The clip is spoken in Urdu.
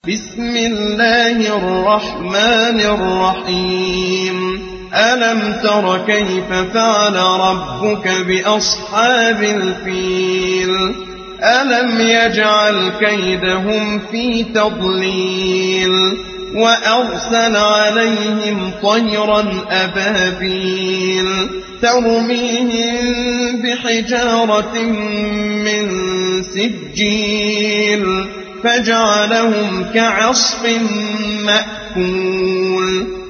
بسم الله الرحمن الرحيم ألم تر كيف فعل ربك بأصحاب الفيل ألم يجعل كيدهم في تضليل وأرسل عليهم طيرا أبابيل ترميهم بحجارة من سجيل فجعلهم كعصف مأكول